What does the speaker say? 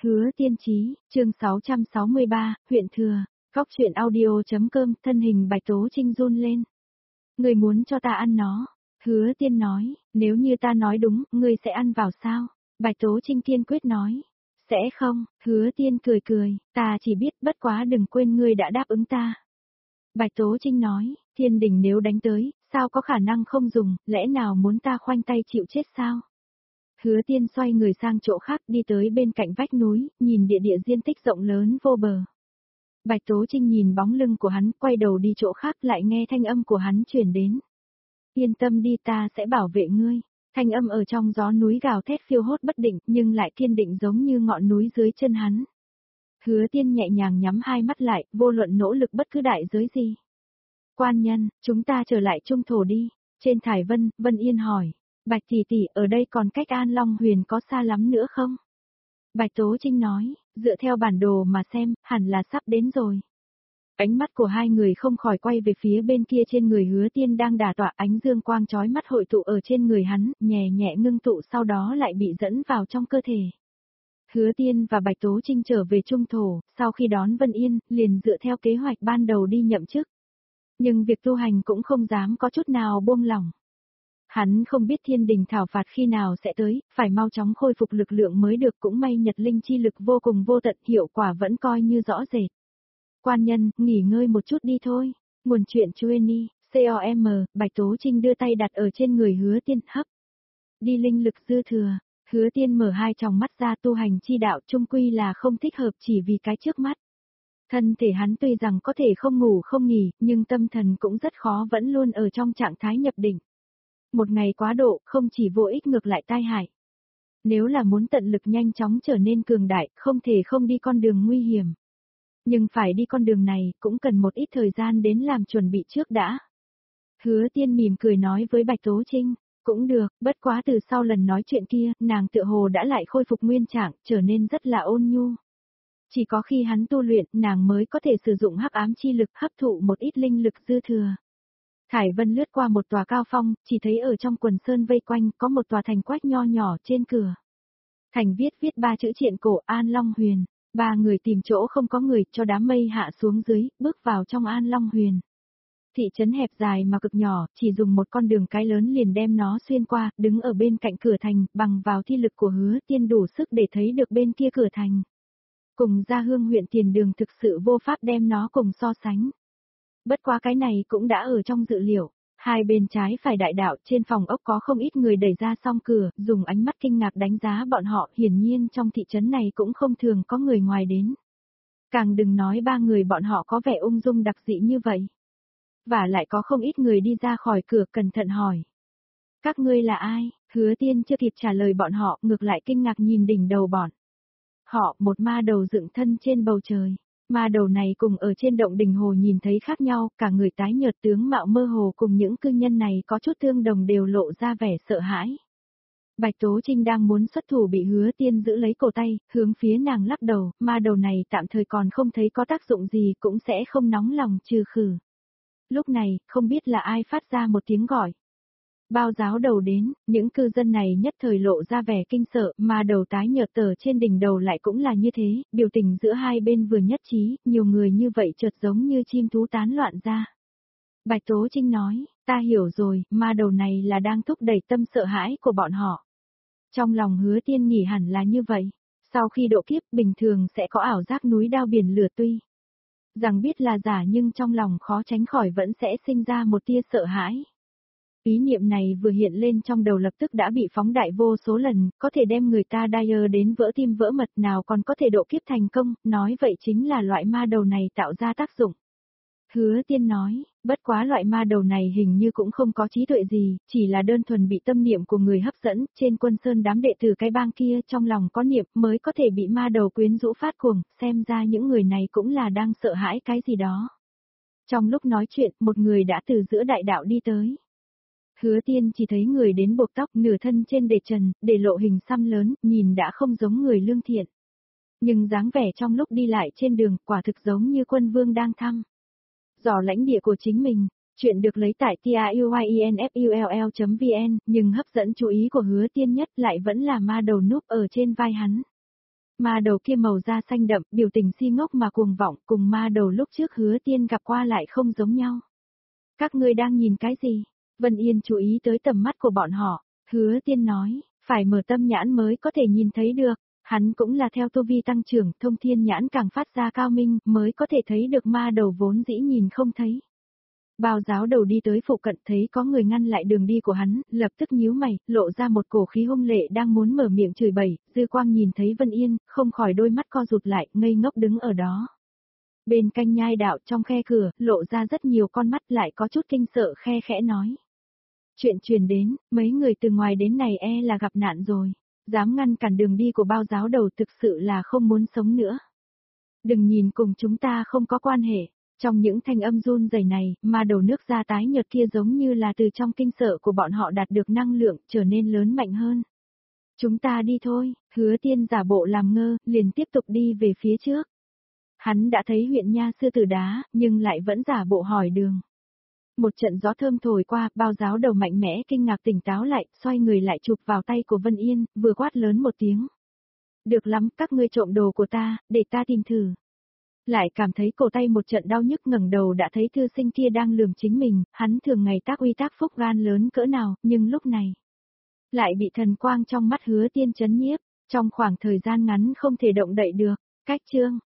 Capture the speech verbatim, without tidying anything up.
Hứa Tiên Chí, chương sáu trăm sáu mươi ba, huyện thừa, góc truyện audio.com, thân hình Bạch Tố Trinh run lên. Ngươi muốn cho ta ăn nó? Hứa Tiên nói, nếu như ta nói đúng, ngươi sẽ ăn vào sao? Bạch Tố Trinh kiên quyết nói, sẽ không. Hứa Tiên cười cười, ta chỉ biết bất quá đừng quên ngươi đã đáp ứng ta. Bạch Tố Trinh nói, thiên đình nếu đánh tới, sao có khả năng không dùng, lẽ nào muốn ta khoanh tay chịu chết sao? Hứa Tiên xoay người sang chỗ khác đi tới bên cạnh vách núi, nhìn địa địa diên tích rộng lớn vô bờ. Bạch Tố Trinh nhìn bóng lưng của hắn, quay đầu đi chỗ khác lại nghe thanh âm của hắn truyền đến. Yên tâm đi, ta sẽ bảo vệ ngươi. Thanh âm ở trong gió núi gào thét phiêu hốt bất định, nhưng lại kiên định giống như ngọn núi dưới chân hắn. Hứa Tiên nhẹ nhàng nhắm hai mắt lại, vô luận nỗ lực bất cứ đại giới gì. Quan nhân, chúng ta trở lại trung thổ đi. Trên Thải Vân, Vân Yên hỏi. Bạch tỷ tỷ, ở đây còn cách An Long Huyền có xa lắm nữa không? Bạch Tố Trinh nói, dựa theo bản đồ mà xem, hẳn là sắp đến rồi. Ánh mắt của hai người không khỏi quay về phía bên kia, trên người Hứa Tiên đang đả tọa, ánh dương quang chói mắt hội tụ ở trên người hắn, nhẹ nhẹ ngưng tụ sau đó lại bị dẫn vào trong cơ thể. Hứa Tiên và Bạch Tố Trinh trở về trung thổ, sau khi đón Vân Yên, liền dựa theo kế hoạch ban đầu đi nhậm chức. Nhưng việc tu hành cũng không dám có chút nào buông lỏng. Hắn không biết thiên đình thảo phạt khi nào sẽ tới, phải mau chóng khôi phục lực lượng mới được, cũng may Nhật Linh chi lực vô cùng vô tận, hiệu quả vẫn coi như rõ rệt. Quan nhân, nghỉ ngơi một chút đi thôi. Nguồn chuyện Chueni, com, Bạch Tố Trinh đưa tay đặt ở trên người Hứa Tiên, hấp. Đi linh lực dư thừa. Hứa Tiên mở hai tròng mắt ra, tu hành chi đạo chung quy là không thích hợp chỉ vì cái trước mắt. Thân thể hắn tuy rằng có thể không ngủ không nghỉ, nhưng tâm thần cũng rất khó vẫn luôn ở trong trạng thái nhập định. Một ngày quá độ, không chỉ vô ích ngược lại tai hại. Nếu là muốn tận lực nhanh chóng trở nên cường đại, không thể không đi con đường nguy hiểm. Nhưng phải đi con đường này, cũng cần một ít thời gian đến làm chuẩn bị trước đã. Hứa Tiên mỉm cười nói với Bạch Tố Trinh, cũng được, bất quá từ sau lần nói chuyện kia, nàng tựa hồ đã lại khôi phục nguyên trạng, trở nên rất là ôn nhu. Chỉ có khi hắn tu luyện, nàng mới có thể sử dụng hắc ám chi lực hấp thụ một ít linh lực dư thừa. Thải Vân lướt qua một tòa cao phong, chỉ thấy ở trong quần sơn vây quanh có một tòa thành quách nho nhỏ trên cửa. Thành viết viết ba chữ triện cổ An Long Huyền. Ba người tìm chỗ không có người, cho đám mây hạ xuống dưới, bước vào trong An Long Huyền. Thị trấn hẹp dài mà cực nhỏ, chỉ dùng một con đường cái lớn liền đem nó xuyên qua, đứng ở bên cạnh cửa thành, bằng vào thi lực của Hứa Tiên đủ sức để thấy được bên kia cửa thành. Cùng Gia Hương huyện tiền đường thực sự vô pháp đem nó cùng so sánh. Bất quá cái này cũng đã ở trong dự liệu. Hai bên trái phải đại đạo, trên phòng ốc có không ít người đẩy ra song cửa, dùng ánh mắt kinh ngạc đánh giá bọn họ, hiển nhiên trong thị trấn này cũng không thường có người ngoài đến. Càng đừng nói ba người bọn họ có vẻ ung dung đặc dị như vậy. Và lại có không ít người đi ra khỏi cửa cẩn thận hỏi. Các ngươi là ai? Hứa Tiên chưa kịp trả lời bọn họ, ngược lại kinh ngạc nhìn đỉnh đầu bọn họ, một ma đầu dựng thân trên bầu trời. Ma đầu này cùng ở trên động đình hồ nhìn thấy khác nhau, cả người tái nhợt, tướng mạo mơ hồ, cùng những cư nhân này có chút tương đồng đều lộ ra vẻ sợ hãi. Bạch Tố Trinh đang muốn xuất thủ bị Hứa Tiên giữ lấy cổ tay, hướng phía nàng lắc đầu, ma đầu này tạm thời còn không thấy có tác dụng gì, cũng sẽ không nóng lòng trừ khử. Lúc này, không biết là ai phát ra một tiếng gọi. Bao giáo đầu đến, những cư dân này nhất thời lộ ra vẻ kinh sợ, mà đầu tái nhợt tờ trên đỉnh đầu lại cũng là như thế, biểu tình giữa hai bên vừa nhất trí, nhiều người như vậy chợt giống như chim thú tán loạn ra. Bạch Tố Trinh nói, ta hiểu rồi, ma đầu này là đang thúc đẩy tâm sợ hãi của bọn họ. Trong lòng Hứa Tiên nghĩ hẳn là như vậy, sau khi độ kiếp bình thường sẽ có ảo giác núi đao biển lửa, tuy rằng biết là giả nhưng trong lòng khó tránh khỏi vẫn sẽ sinh ra một tia sợ hãi. Ý niệm này vừa hiện lên trong đầu lập tức đã bị phóng đại vô số lần, có thể đem người ta dire đến vỡ tim vỡ mật, nào còn có thể độ kiếp thành công, nói vậy chính là loại ma đầu này tạo ra tác dụng. Hứa Tiên nói, bất quá loại ma đầu này hình như cũng không có trí tuệ gì, chỉ là đơn thuần bị tâm niệm của người hấp dẫn, trên quân sơn đám đệ tử cái bang kia trong lòng có niệm mới có thể bị ma đầu quyến rũ phát cuồng, xem ra những người này cũng là đang sợ hãi cái gì đó. Trong lúc nói chuyện, một người đã từ giữa đại đạo đi tới. Hứa Tiên chỉ thấy người đến buộc tóc, nửa thân trên để trần, để lộ hình xăm lớn, nhìn đã không giống người lương thiện. Nhưng dáng vẻ trong lúc đi lại trên đường, quả thực giống như quân vương đang thăm dò lãnh địa của chính mình. Chuyện được lấy tại tuyinfull chấm vn, nhưng hấp dẫn chú ý của Hứa Tiên nhất lại vẫn là ma đầu núp ở trên vai hắn. Ma đầu kia màu da xanh đậm, biểu tình si ngốc mà cuồng vọng, cùng ma đầu lúc trước Hứa Tiên gặp qua lại không giống nhau. Các ngươi đang nhìn cái gì? Vân Yên chú ý tới tầm mắt của bọn họ, Hứa Tiên nói, phải mở tâm nhãn mới có thể nhìn thấy được, hắn cũng là theo tu vi tăng trưởng, thông thiên nhãn càng phát ra cao minh, mới có thể thấy được ma đầu vốn dĩ nhìn không thấy. Bao giáo đầu đi tới phụ cận thấy có người ngăn lại đường đi của hắn, lập tức nhíu mày, lộ ra một cổ khí hung lệ đang muốn mở miệng chửi bậy, dư quang nhìn thấy Vân Yên, không khỏi đôi mắt co rụt lại, ngây ngốc đứng ở đó. Bên canh nhai đạo trong khe cửa, lộ ra rất nhiều con mắt lại có chút kinh sợ khe khẽ nói. Chuyện truyền đến, mấy người từ ngoài đến này e là gặp nạn rồi, dám ngăn cản đường đi của bao giáo đầu thực sự là không muốn sống nữa. Đừng nhìn cùng chúng ta không có quan hệ. Trong những thanh âm run rẩy này, ma đầu nước da tái nhợt kia giống như là từ trong kinh sợ của bọn họ đạt được năng lượng, trở nên lớn mạnh hơn. Chúng ta đi thôi, Hứa Tiên giả bộ làm ngơ, liền tiếp tục đi về phía trước. Hắn đã thấy huyện nha sư tử đá, nhưng lại vẫn giả bộ hỏi đường. Một trận gió thơm thổi qua, bao giáo đầu mạnh mẽ kinh ngạc tỉnh táo lại, xoay người lại chụp vào tay của Vân Yên, vừa quát lớn một tiếng. Được lắm, các ngươi trộm đồ của ta, để ta tìm thử. Lại cảm thấy cổ tay một trận đau nhức, ngẩng đầu đã thấy thư sinh kia đang lườm chính mình, hắn thường ngày tác uy tác phúc gan lớn cỡ nào, nhưng lúc này lại bị thần quang trong mắt Hứa Tiên chấn nhiếp, trong khoảng thời gian ngắn không thể động đậy được. Cách chương